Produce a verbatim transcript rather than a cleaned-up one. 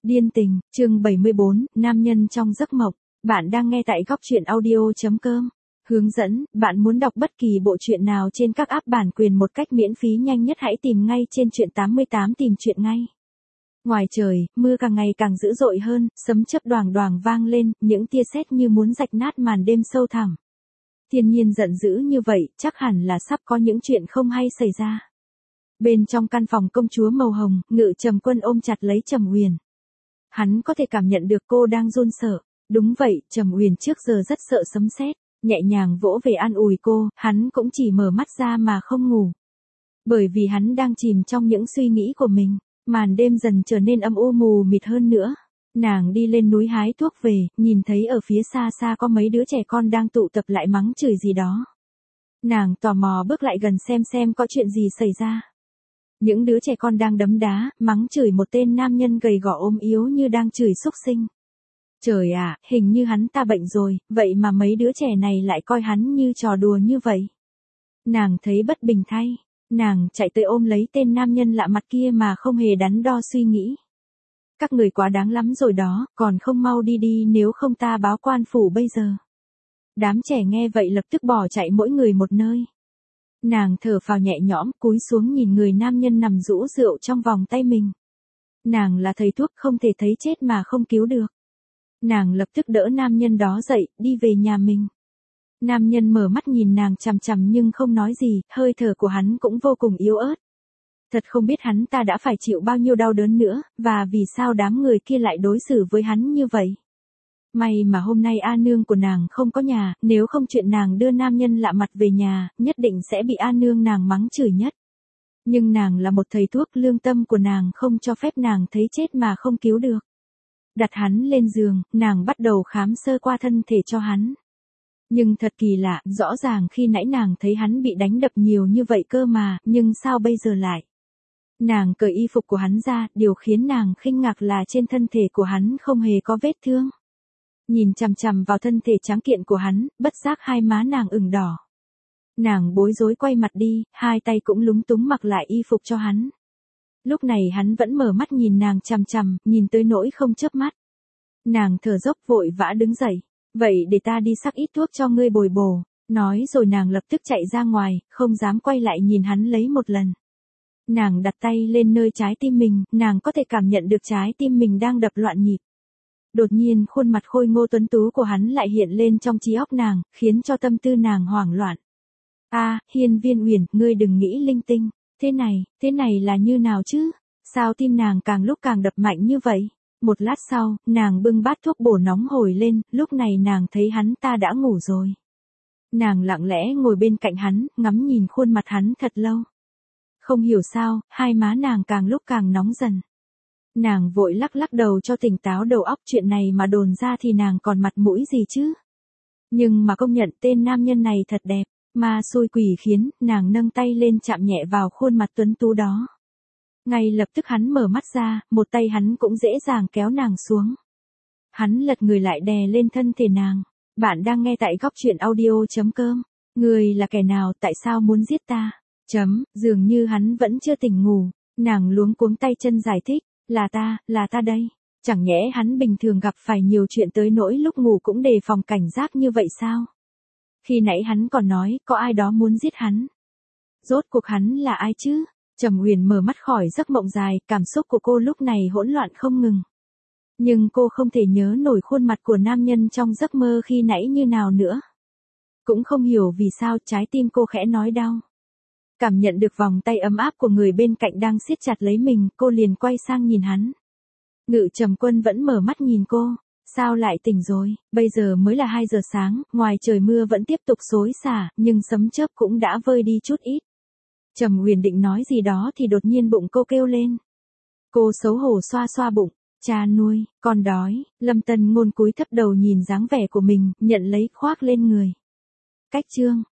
Điên tình, chương bảy mươi bốn, nam nhân trong giấc mộng. Bạn đang nghe tại góc truyện audio chấm com. Hướng dẫn, bạn muốn đọc bất kỳ bộ truyện nào trên các app bản quyền một cách miễn phí nhanh nhất hãy tìm ngay trên truyện tám mươi tám tìm truyện ngay. Ngoài trời, mưa càng ngày càng dữ dội hơn, sấm chớp đoàng đoàng vang lên, những tia sét như muốn rạch nát màn đêm sâu thẳm. Thiên nhiên giận dữ như vậy, chắc hẳn là sắp có những chuyện không hay xảy ra. Bên trong căn phòng công chúa màu hồng, Ngự Trầm Quân ôm chặt lấy Trầm Uyển. Hắn có thể cảm nhận được cô đang run sợ. Đúng vậy, Trầm Uyển trước giờ rất sợ sấm sét, nhẹ nhàng vỗ về an ủi cô, hắn cũng chỉ mở mắt ra mà không ngủ. Bởi vì hắn đang chìm trong những suy nghĩ của mình, màn đêm dần trở nên âm u mù mịt hơn nữa. Nàng đi lên núi hái thuốc về, nhìn thấy ở phía xa xa có mấy đứa trẻ con đang tụ tập lại mắng chửi gì đó. Nàng tò mò bước lại gần xem xem có chuyện gì xảy ra. Những đứa trẻ con đang đấm đá, mắng chửi một tên nam nhân gầy gò ốm yếu như đang chửi xúc sinh. Trời ạ, hình như hắn ta bệnh rồi, vậy mà mấy đứa trẻ này lại coi hắn như trò đùa như vậy. Nàng thấy bất bình thay, nàng chạy tới ôm lấy tên nam nhân lạ mặt kia mà không hề đắn đo suy nghĩ. Các người quá đáng lắm rồi đó, còn không mau đi đi nếu không ta báo quan phủ bây giờ. Đám trẻ nghe vậy lập tức bỏ chạy mỗi người một nơi. Nàng thở phào nhẹ nhõm, cúi xuống nhìn người nam nhân nằm rũ rượu trong vòng tay mình. Nàng là thầy thuốc không thể thấy chết mà không cứu được. Nàng lập tức đỡ nam nhân đó dậy, đi về nhà mình. Nam nhân mở mắt nhìn nàng chằm chằm nhưng không nói gì, hơi thở của hắn cũng vô cùng yếu ớt. Thật không biết hắn ta đã phải chịu bao nhiêu đau đớn nữa, và vì sao đám người kia lại đối xử với hắn như vậy. May mà hôm nay A Nương của nàng không có nhà, nếu không chuyện nàng đưa nam nhân lạ mặt về nhà, nhất định sẽ bị A Nương nàng mắng chửi nhất. Nhưng nàng là một thầy thuốc, lương tâm của nàng không cho phép nàng thấy chết mà không cứu được. Đặt hắn lên giường, nàng bắt đầu khám sơ qua thân thể cho hắn. Nhưng thật kỳ lạ, rõ ràng khi nãy nàng thấy hắn bị đánh đập nhiều như vậy cơ mà, nhưng sao bây giờ lại? Nàng cởi y phục của hắn ra, điều khiến nàng kinh ngạc là trên thân thể của hắn không hề có vết thương. Nhìn chằm chằm vào thân thể trắng kiện của hắn, bất giác hai má nàng ửng đỏ. Nàng bối rối quay mặt đi, hai tay cũng lúng túng mặc lại y phục cho hắn. Lúc này hắn vẫn mở mắt nhìn nàng chằm chằm, nhìn tới nỗi không chớp mắt. Nàng thở dốc vội vã đứng dậy. Vậy để ta đi sắc ít thuốc cho ngươi bồi bổ. Nói rồi nàng lập tức chạy ra ngoài, không dám quay lại nhìn hắn lấy một lần. Nàng đặt tay lên nơi trái tim mình, nàng có thể cảm nhận được trái tim mình đang đập loạn nhịp. Đột nhiên khuôn mặt khôi ngô tuấn tú của hắn lại hiện lên trong trí óc nàng, khiến cho tâm tư nàng hoảng loạn. A, Hiên Viên Uyển, ngươi đừng nghĩ linh tinh. Thế này, thế này là như nào chứ? Sao tim nàng càng lúc càng đập mạnh như vậy? Một lát sau, nàng bưng bát thuốc bổ nóng hồi lên, lúc này nàng thấy hắn ta đã ngủ rồi. Nàng lặng lẽ ngồi bên cạnh hắn, ngắm nhìn khuôn mặt hắn thật lâu. Không hiểu sao, hai má nàng càng lúc càng nóng dần. Nàng vội lắc lắc đầu cho tỉnh táo đầu óc, chuyện này mà đồn ra thì nàng còn mặt mũi gì chứ? Nhưng mà công nhận tên nam nhân này thật đẹp, ma xui quỷ khiến, nàng nâng tay lên chạm nhẹ vào khuôn mặt tuấn tú đó. Ngay lập tức hắn mở mắt ra, một tay hắn cũng dễ dàng kéo nàng xuống. Hắn lật người lại đè lên thân thể nàng. Bạn đang nghe tại góc truyện audio chấm com. Người là kẻ nào, tại sao muốn giết ta? Chấm, dường như hắn vẫn chưa tỉnh ngủ. Nàng luống cuống tay chân giải thích, là ta, là ta đây. Chẳng nhẽ hắn bình thường gặp phải nhiều chuyện tới nỗi lúc ngủ cũng đề phòng cảnh giác như vậy sao? Khi nãy hắn còn nói, có ai đó muốn giết hắn. Rốt cuộc hắn là ai chứ? Trầm Uyển mở mắt khỏi giấc mộng dài, cảm xúc của cô lúc này hỗn loạn không ngừng. Nhưng cô không thể nhớ nổi khuôn mặt của nam nhân trong giấc mơ khi nãy như nào nữa. Cũng không hiểu vì sao trái tim cô khẽ nói đau. Cảm nhận được vòng tay ấm áp của người bên cạnh đang siết chặt lấy mình, cô liền quay sang nhìn hắn. Ngự Trầm Quân vẫn mở mắt nhìn cô. Sao lại tỉnh rồi, bây giờ mới là hai giờ sáng, ngoài trời mưa vẫn tiếp tục xối xả, nhưng sấm chớp cũng đã vơi đi chút ít. Trầm Uyển định nói gì đó thì đột nhiên bụng cô kêu lên. Cô xấu hổ xoa xoa bụng, cha nuôi, con đói. Lâm Tân Ngôn cúi thấp đầu nhìn dáng vẻ của mình, nhận lấy khoác lên người. Cách chương